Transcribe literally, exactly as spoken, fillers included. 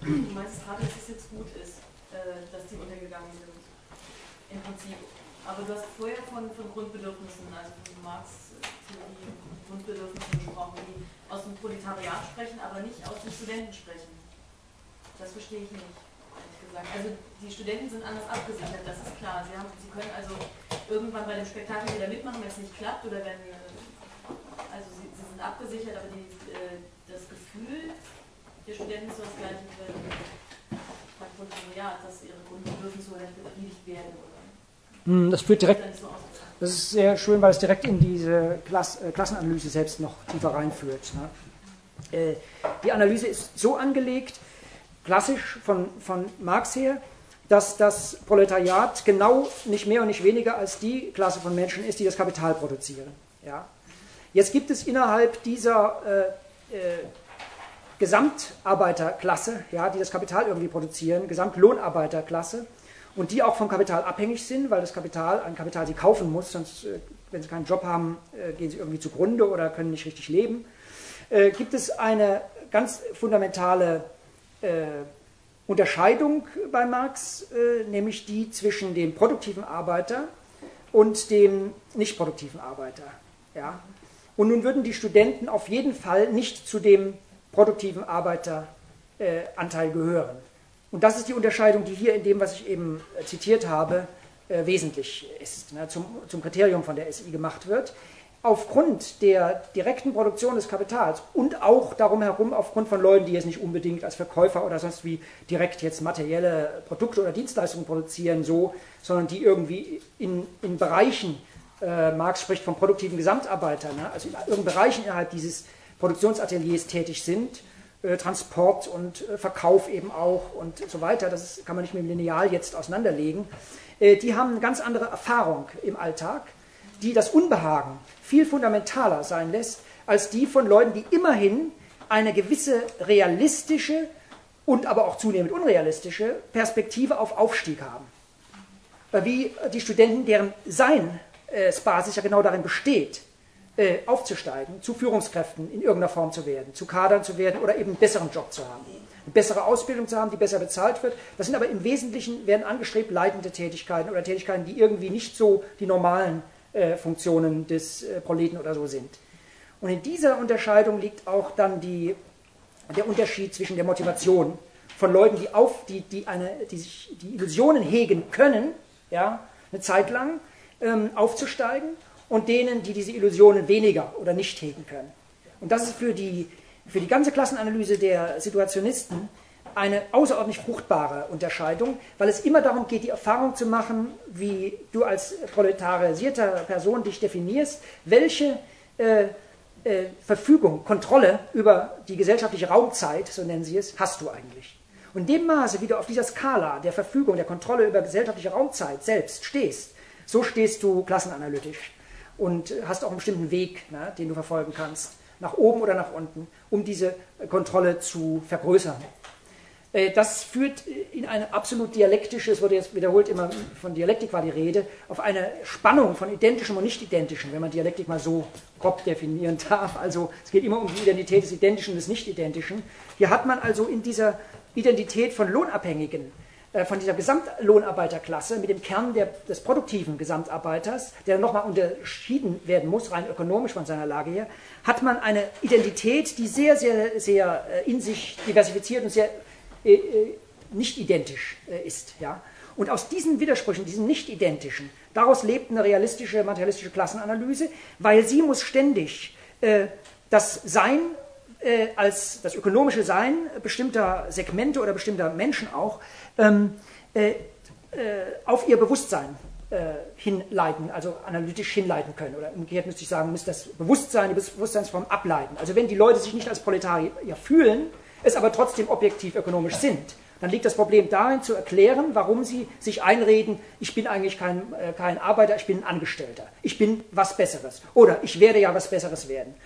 Du meinst gerade, dass es jetzt gut ist, dass die untergegangen sind, im Prinzip. Aber du hast vorher von, von Grundbedürfnissen, also von Marx Theorie, Grundbedürfnissen gesprochen, die aus dem Proletariat sprechen, aber nicht aus den Studenten sprechen. Das verstehe ich nicht, ehrlich gesagt. Also die Studenten sind anders abgesichert, das ist klar. Sie, haben, sie können also irgendwann bei dem Spektakel wieder mitmachen, wenn es nicht klappt, oder wenn, also sie, sie sind abgesichert, aber die, das Gefühl der Studenten ist so das gleiche wie beim Proletariat, dass ihre Grundbedürfnisse oder befriedigt werden. Oder das führt direkt, das ist sehr schön, weil es direkt in diese Klass, äh, Klassenanalyse selbst noch tiefer reinführt. Ne? Äh, die Analyse ist so angelegt, klassisch von, von Marx her, dass das Proletariat genau nicht mehr und nicht weniger als die Klasse von Menschen ist, die das Kapital produzieren. Ja? Jetzt gibt es innerhalb dieser äh, äh, Gesamtarbeiterklasse, ja, die das Kapital irgendwie produzieren, Gesamtlohnarbeiterklasse, und die auch vom Kapital abhängig sind, weil das Kapital, ein Kapital sie kaufen muss, sonst, äh, wenn sie keinen Job haben, äh, gehen sie irgendwie zugrunde oder können nicht richtig leben, äh, gibt es eine ganz fundamentale äh, Unterscheidung bei Marx, äh, nämlich die zwischen dem produktiven Arbeiter und dem nicht produktiven Arbeiter. Ja? Und nun würden die Studenten auf jeden Fall nicht zu dem produktiven Arbeiteranteil äh, gehören. Und das ist die Unterscheidung, die hier in dem, was ich eben äh, zitiert habe, äh, wesentlich ist, ne, zum, zum Kriterium von der S I gemacht wird. Aufgrund der direkten Produktion des Kapitals und auch darum herum aufgrund von Leuten, die jetzt nicht unbedingt als Verkäufer oder sonst wie direkt jetzt materielle Produkte oder Dienstleistungen produzieren, so, sondern die irgendwie in, in Bereichen, äh, Marx spricht vom produktiven Gesamtarbeiter, ne, also in irgendeinen Bereichen innerhalb dieses Produktionsateliers tätig sind, äh, Transport und äh, Verkauf eben auch und so weiter, das ist, kann man nicht mit dem Lineal jetzt auseinanderlegen, äh, die haben eine ganz andere Erfahrung im Alltag, die das Unbehagen viel fundamentaler sein lässt, als die von Leuten, die immerhin eine gewisse realistische und aber auch zunehmend unrealistische Perspektive auf Aufstieg haben. Wie die Studenten, deren Seinsbasis ja genau darin besteht, aufzusteigen, zu Führungskräften in irgendeiner Form zu werden, zu Kadern zu werden oder eben einen besseren Job zu haben, eine bessere Ausbildung zu haben, die besser bezahlt wird. Das sind aber im Wesentlichen, werden angestrebt, leitende Tätigkeiten oder Tätigkeiten, die irgendwie nicht so die normalen äh, Funktionen des äh, Proleten oder so sind. Und in dieser Unterscheidung liegt auch dann die, der Unterschied zwischen der Motivation von Leuten, die, auf, die, die, eine, die sich die Illusionen hegen können, ja, eine Zeit lang ähm, aufzusteigen, und denen, die diese Illusionen weniger oder nicht hegen können. Und das ist für die, für die ganze Klassenanalyse der Situationisten eine außerordentlich fruchtbare Unterscheidung, weil es immer darum geht, die Erfahrung zu machen, wie du als proletarisierter Person dich definierst, welche äh, äh, Verfügung, Kontrolle über die gesellschaftliche Raumzeit, so nennen sie es, hast du eigentlich. Und in dem Maße, wie du auf dieser Skala der Verfügung, der Kontrolle über gesellschaftliche Raumzeit selbst stehst, so stehst du klassenanalytisch. Und hast auch einen bestimmten Weg, ne, den du verfolgen kannst, nach oben oder nach unten, um diese Kontrolle zu vergrößern. Äh, das führt in eine absolut dialektische, es wurde jetzt wiederholt immer von Dialektik war die Rede, auf eine Spannung von Identischem und Nicht-Identischem, wenn man Dialektik mal so grob definieren darf. Also es geht immer um die Identität des Identischen und des Nicht-Identischen. Hier hat man also in dieser Identität von Lohnabhängigen, von dieser Gesamtlohnarbeiterklasse mit dem Kern der, des produktiven Gesamtarbeiters, der nochmal unterschieden werden muss, rein ökonomisch von seiner Lage her, hat man eine Identität, die sehr, sehr, sehr in sich diversifiziert und sehr äh, nicht identisch äh, ist. Ja? Und aus diesen Widersprüchen, diesen nicht-identischen, daraus lebt eine realistische, materialistische Klassenanalyse, weil sie muss ständig äh, das Sein äh, als das ökonomische Sein bestimmter Segmente oder bestimmter Menschen auch ähm, äh, äh, auf ihr Bewusstsein äh, hinleiten, also analytisch hinleiten können. Oder umgekehrt müsste ich sagen, muss das Bewusstsein, die Bewusstseinsform ableiten. Also wenn die Leute sich nicht als Proletarier fühlen, es aber trotzdem objektiv ökonomisch sind, dann liegt das Problem darin zu erklären, warum sie sich einreden, ich bin eigentlich kein, äh, kein Arbeiter, ich bin ein Angestellter, ich bin was Besseres oder ich werde ja was Besseres werden.